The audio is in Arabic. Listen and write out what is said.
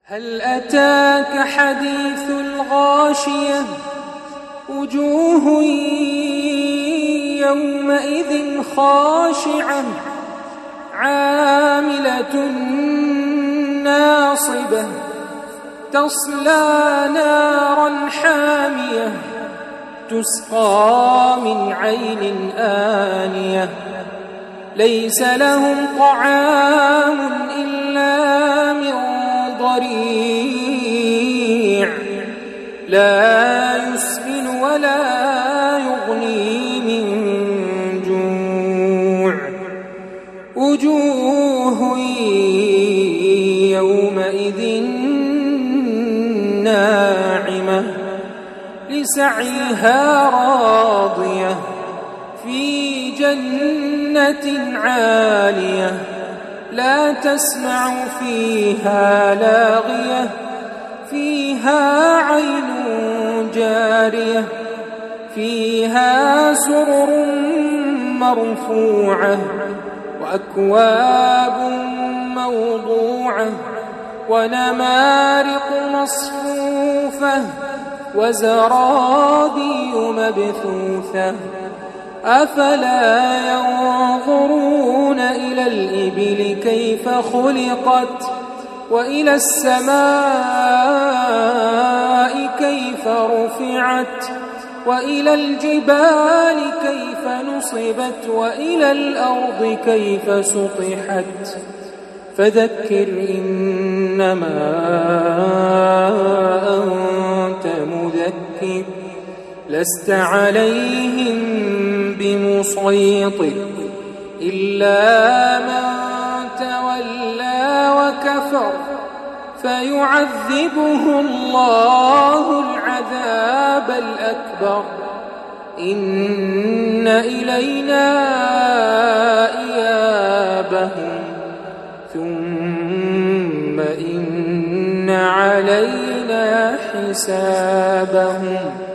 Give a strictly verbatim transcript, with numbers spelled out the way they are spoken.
هل أتاك حديث الغاشية وجوه يومئذ خاشعة عاملة ناصبة تصلى نارا حامية تسقى من عين آنية ليس لهم طعام إلا من ضريع لا يسمن ولا يغني من جوع وجوه يومئذ ناعمة لسعيها راضية في جنة عالية لا تسمع فيها لاغية فيها عين جارية فيها سرر مرفوعة وأكواب موضوعة ونمارق مصفوفة وزرابي مبثوثة أفلا ينظرون إلى الإبل كيف خلقت وإلى السماء كيف رفعت وإلى الجبال كيف نصبت وإلى الأرض كيف سطحت فذكر إنما أنت مذكر لست عليهم بمسيطر إلا من تولى وكفر فيعذبه الله العذاب الأكبر إن إلينا إيابهم ثم إن علينا حسابهم